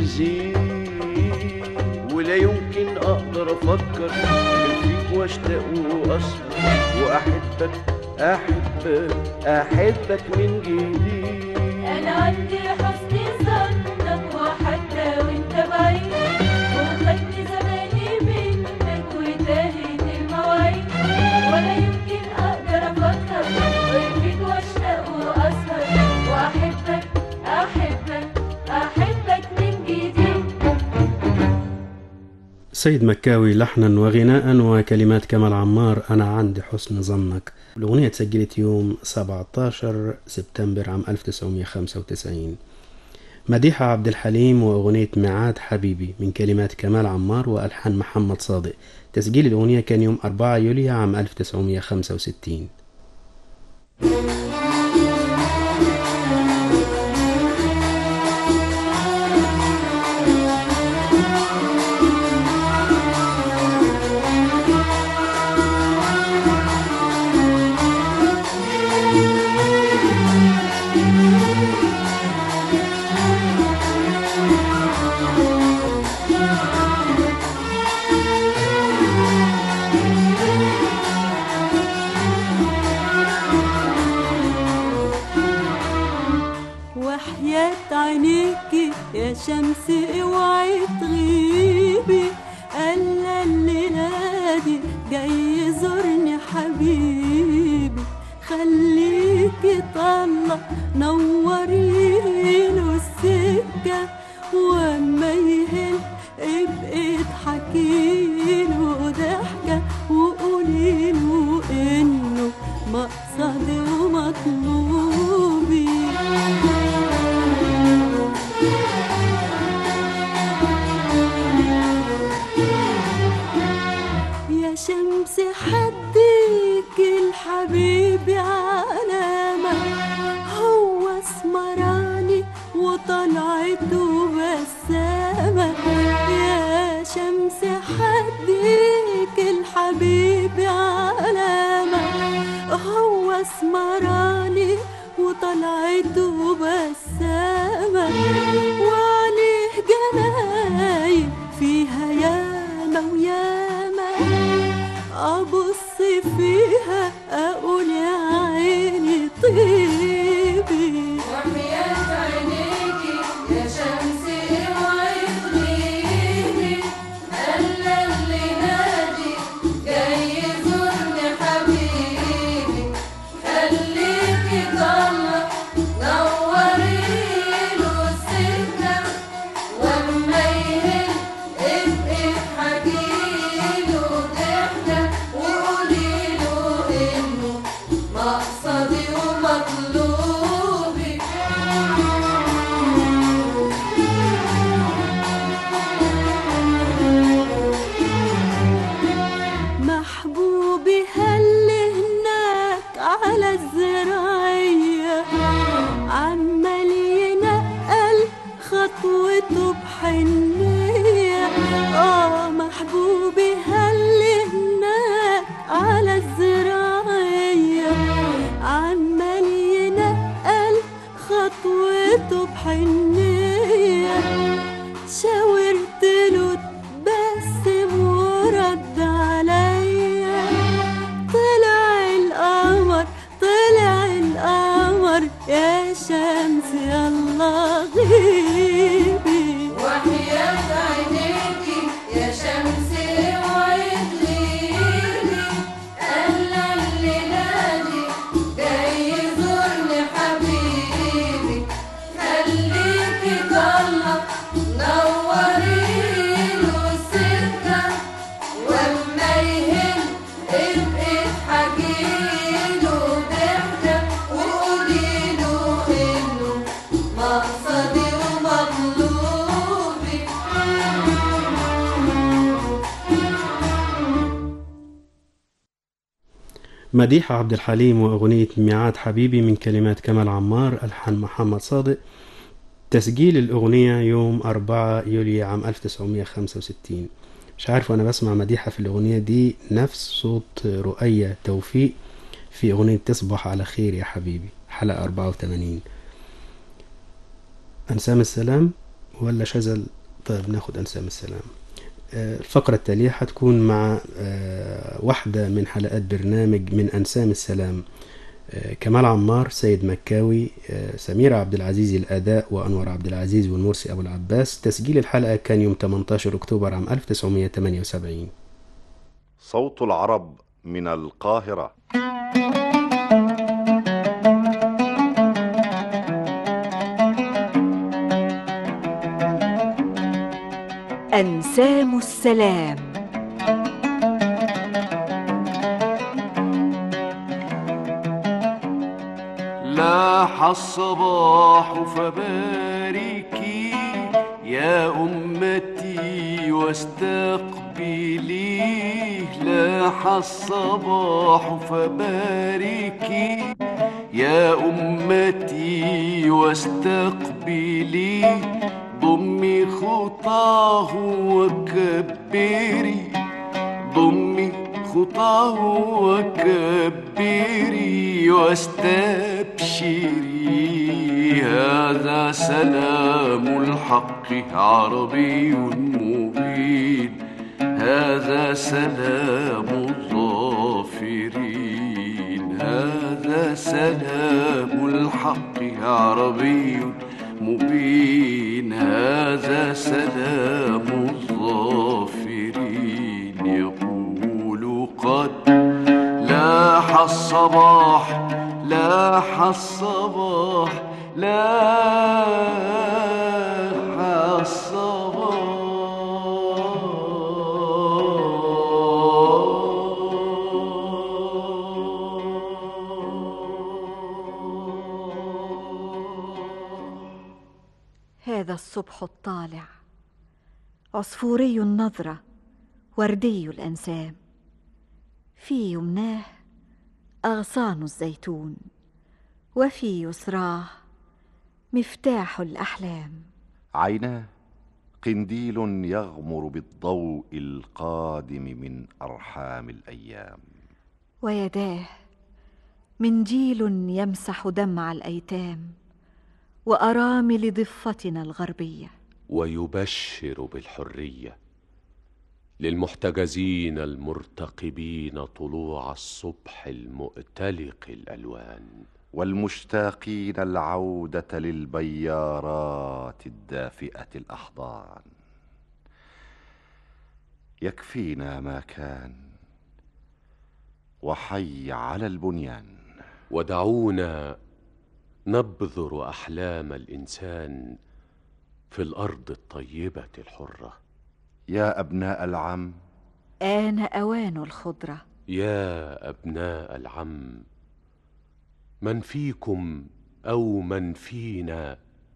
يزيد، ولا يمكن اقدر افكر غير فيك واشتاق واسهر واحبك احبك احبك من جديد. أنا عندي حسن ظنك وحتى وانت بعيد، وخدني زماني منك وتاهت المواعيد. ولا يمكن أقدر أفكر غير فيك واشتاق وأسهر وأحبك أحبك أحبك من جديد. سيد مكاوي لحنا وغناء وكلمات كمال عمار. أنا عندي حسن ظنك. الأغنية تسجلت يوم 17 سبتمبر عام 1995. مديحة عبد الحليم وأغنية ميعاد حبيبي من كلمات كمال عمار وألحان محمد صادق. تسجيل الأغنية كان يوم 4 يوليو عام 1965. وحياة عينيكي يا شمس اوعي تغيبي، الا الليلة دي جاي يزورني حبيبي. خليكي طلع نوريله السكة، واما يهل ابقي اضحكيله ضحكة، وقوليله انه مقصدي ومطلوبي. يا شمس حديك الحبيب علامة، هو اسمراني وطلعته بسامة. يا شمس حديك الحبيب علامة، هو اسمراني وطلعته بسامة. وعليه جناين فيها ياما وياما، أبص فيها أقول يا عيني طيبي. وحياة عينيكي يا شمسي وعطليني، ألا اللي نادي جاي يزورني حبيبي، خليكي ضلة نوريله السكة، وأما يهل ابقي حكيله ضحكة، وقوليله إنه مقصدي ومطلوبي. محبوبي هاللي هناك على الزراعية، عمال ينقل خطوته بحنية. محبوبي هاللي هناك على الزراعية، عمال ينقل خطوته بحنية. شاورت له تبسم ورد عليا، طلع القمر طلع القمر يا شمس يلا غيبي. وحياة عينيكي يا شمسي وعطليني، ألا اللي نادي جاي يزورني حبيبي، خليكي ضلة نوريله السكة، وأما يهل ابقي حكيله ضحكة، وقوليله إنه مقصدي ومطلوبي. مديحة عبد الحليم وأغنية ميعاد حبيبي من كلمات كمال عمار، ألحان محمد صادق. تسجيل الأغنية يوم 4 يوليو عام 1965. مش عارف وأنا بسمع مديحة في الأغنية دي نفس صوت رؤية توفيق في أغنية تصبح على خير يا حبيبي حلقة 84. أنسام السلام ولا شذل؟ طيب ناخد أنسام السلام. الفقرة التالية هتكون مع واحدة من حلقات برنامج من أنسام السلام. كمال عمار، سيد مكاوي، سميرة عبد العزيز الأداء، وأنور عبد العزيز والمرسي أبو العباس. تسجيل الحلقة كان يوم 18 أكتوبر عام 1978. صوت العرب من القاهرة. أنسام السلام. لاح الصباح فباركي يا أمتي واستقبليه، لاح الصباح فباركي يا أمتي واستقبليه، ضمي خطاه وكبري، ضمي خطاه وكبري واستبشري، هذا سلام الحق عربي مبين، هذا سلام الظافرين، هذا سلام الحق عربي مبين، هذا سلام الظافرين. يقول قد لاح الصباح، لاح الصباح، لاح الصباح. هذا الصبح الطالع عصفوري النظرة وردي الأنسام، في يمناه أغصان الزيتون، وفي يسراه مفتاح الأحلام. عيناه قنديل يغمر بالضوء القادم من أرحام الأيام، ويداه منديل يمسح دمع الأيتام، وأرامل ضفتنا الغربية. ويبشر بالحرية للمحتجزين المرتقبين طلوع الصبح المؤتلق الألوان، والمشتاقين العودة للبيارات الدافئة الأحضان. يكفينا ما كان، وحي على البنيان. ودعونا نبذر أحلام الإنسان في الأرض الطيبة الحرة. يا أبناء العم، آن أوان الخضرة. يا أبناء العم، من فيكم أو من فينا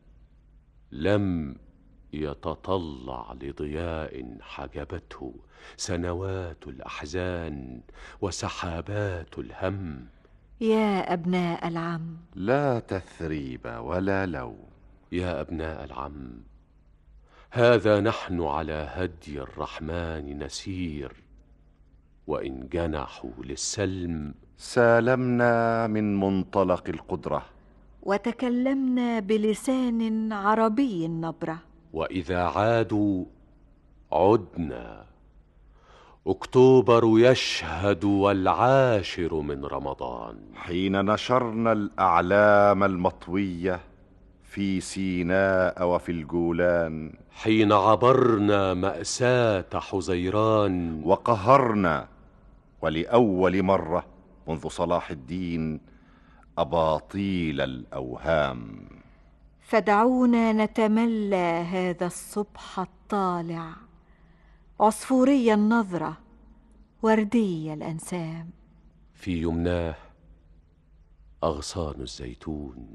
لم يتطلع لضياء حجبته سنوات الأحزان وسحابات الهم؟ يا أبناء العم، لا تثريب ولا لوم. يا أبناء العم، هذا نحن على هدي الرحمن نسير، وإن جنحوا للسلم سالمنا من منطلق القدرة، وتكلمنا بلسان عربي نبرة. وإذا عادوا عدنا. أكتوبر يشهد والعاشر من رمضان، حين نشرنا الأعلام المطوية في سيناء وفي الجولان، حين عبرنا مأساة حزيران، وقهرنا ولأول مرة منذ صلاح الدين أباطيل الأوهام. فدعونا نتملى هذا الصبح الطالع عصفوري النظرة وردي الأنسام. في يمناه أغصان الزيتون،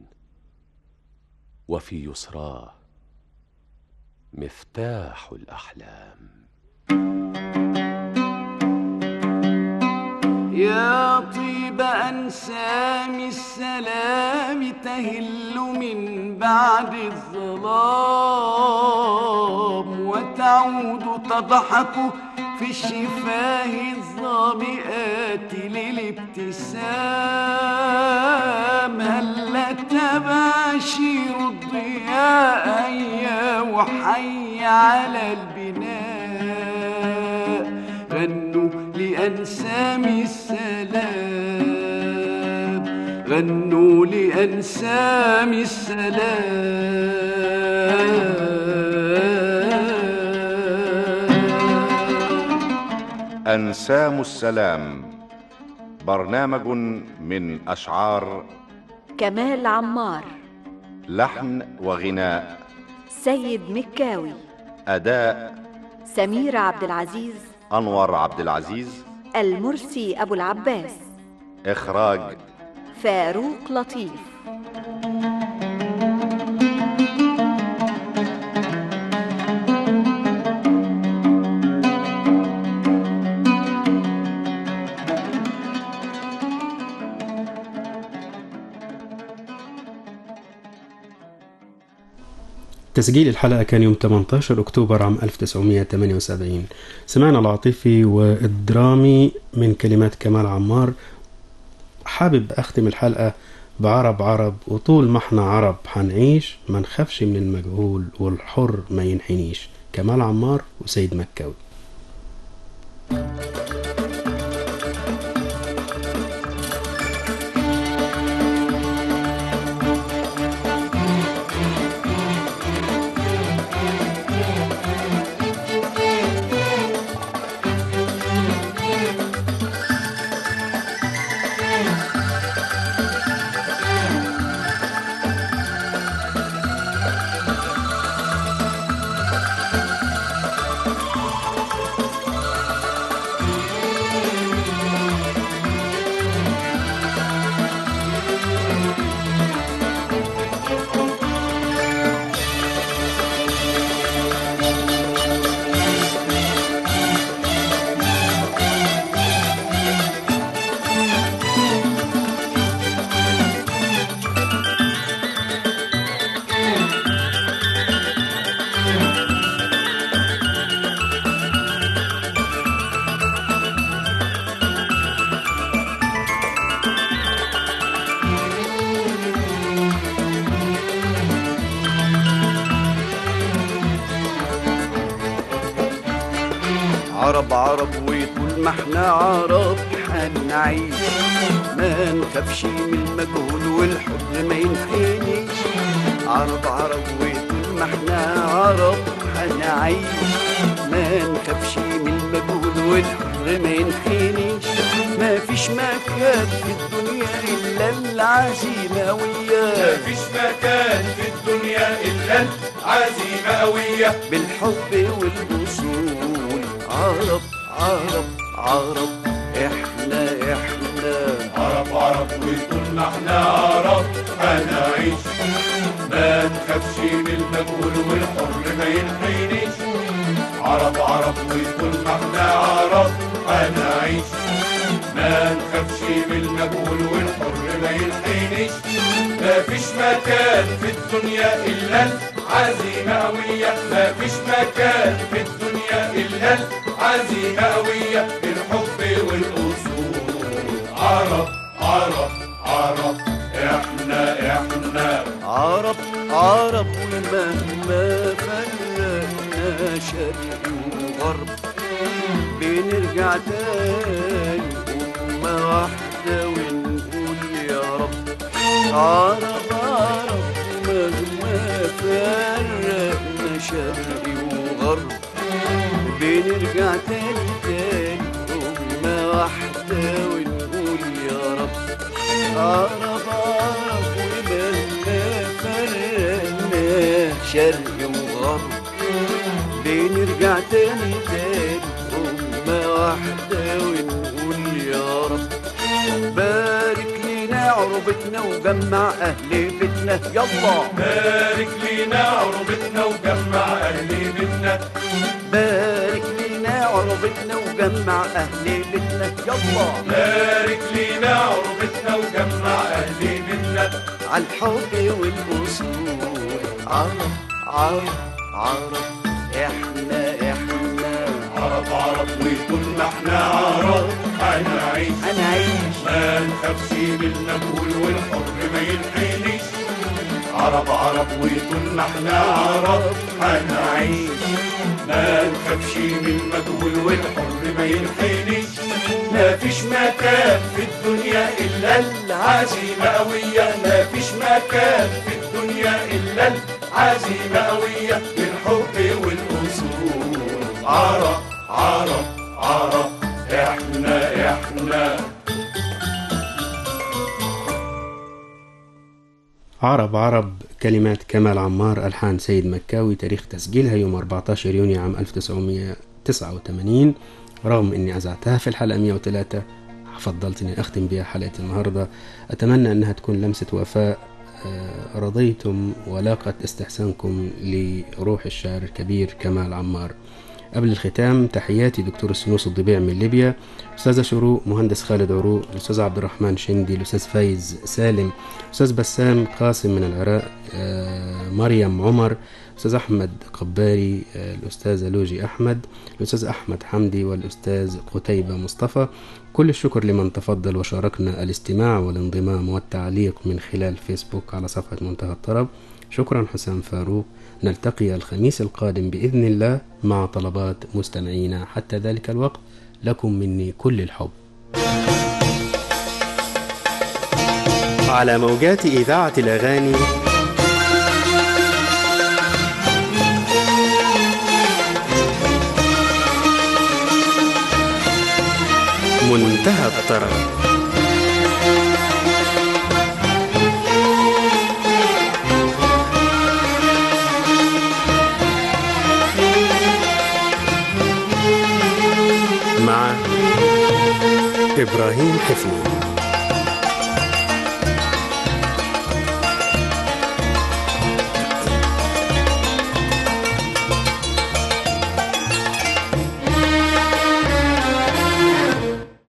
وفي يسراه مفتاح الأحلام. يا طيب أنسام السلام تهل من بعد الظلام، وتعود تضحك في الشفاه الظامئات للابتسام. هل تباشير الضياء يا وحي على البناء، غنوا لأنسام السلام، غنوا لأنسام السلام. أنسام السلام، برنامج من أشعار كمال عمار، لحن وغناء سيد مكاوي، أداء سمير عبد العزيز، أنور عبد العزيز، المرسي أبو العباس، إخراج فاروق لطيف. تسجيل الحلقة كان يوم 18 أكتوبر عام 1978. سمعنا العاطفي والدرامي من كلمات كمال عمار. حابب أختم الحلقة بعرب عرب، وطول ما احنا عرب حنعيش، ما نخافش من المجهول والحر ما ينحنيش. كمال عمار وسيد مكاوي. عرب عرب وطول ما احنا عرب هنعيش، ما نخافش من المجهول والحزن ما ينحنيش. عرب عرب وطول ما احنا عرب هنعيش، ما نخافش من المجهول والحزن ما ينحنيش. ما فيش مكان في الدنيا إلا العزيمة وياه، مفيش مكان في الدنيا إلا العزيمة قوية. بالحب والوصول عرب عرب عرب احنا عرب عرب وطول ما احنا عرب هنعيش، ما نخافش من المجهول والحر ما ينحنيش. عرب عرب وطول ما احنا عرب هنعيش، ما نخافش من المجهول والحر ما ينحنيش. مفيش مكان في الدنيا إلا العزيمة قوية، مفيش مكان في الدنيا إلا العزيمة قوية. الحب والأصول عرب عرب عرب احنا عرب عرب ومهما فرقنا شرق وغرب بنرجع تاني أمة واحدة ونقول يا رب. عرب عرب ومهما فرقنا شرق وغرب بنرجع تاني أمة واحدة ونقول يا رب. عرب عرب ومهما فرقنا شرق وغرب بنرجع تاني أمة واحدة ونقول يا رب. بارك لينا عربتنا وجمع أهل بيتنا يلا، بارك لينا عربتنا وجمع أهل بيتنا. بارك لينا عربتنا وجمع أهل بيتنا يلا، بارك لينا عربتنا وجمع أهل بيتنا. عالحب والأصول عرب عرب عرب احنا عرب عرب وطول ما احنا عرب هنعيش، ما نخافش من المجهول والحر ما ينحنيش. عرب عرب وطول ما احنا عرب هنعيش، ما نخافش من المجهول والحر ما ينحنيش. مفيش مكان في الدنيا إلا العزيمة قوية، مفيش مكان في الدنيا إلا العزيمة قوية. الحب والأصول عرب عرب عرب احنا عرب عرب كلمات كمال عمار، ألحان سيد مكاوي. تاريخ تسجيلها يوم 14 يونيو عام 1989. رغم أني أذعتها في الحلقة 103 فضلت أني أختم بها حلقة النهاردة. أتمنى أنها تكون لمسة وفاء رضيتم ولاقت استحسانكم لروح الشاعر الكبير كمال عمار. قبل الختام تحياتي دكتور السنوس الضبيع من ليبيا، أستاذة شروق، مهندس خالد عروق، الأستاذ عبد الرحمن شندي، الأستاذ فايز سالم، الأستاذ بسام قاسم من العراق، مريم عمر، الأستاذ أحمد قباري، الأستاذة لوجي أحمد، الأستاذ أحمد حمدي، والأستاذ قتيبة مصطفى. كل الشكر لمن تفضل وشاركنا الاستماع والانضمام والتعليق من خلال فيسبوك على صفحة منتهى الطرب. شكرا حسام فاروق. نلتقي الخميس القادم بإذن الله مع طلبات مستمعينا. حتى ذلك الوقت لكم مني كل الحب. على موجات إذاعة الأغاني منتهى الطرب. مع إبراهيم حفني.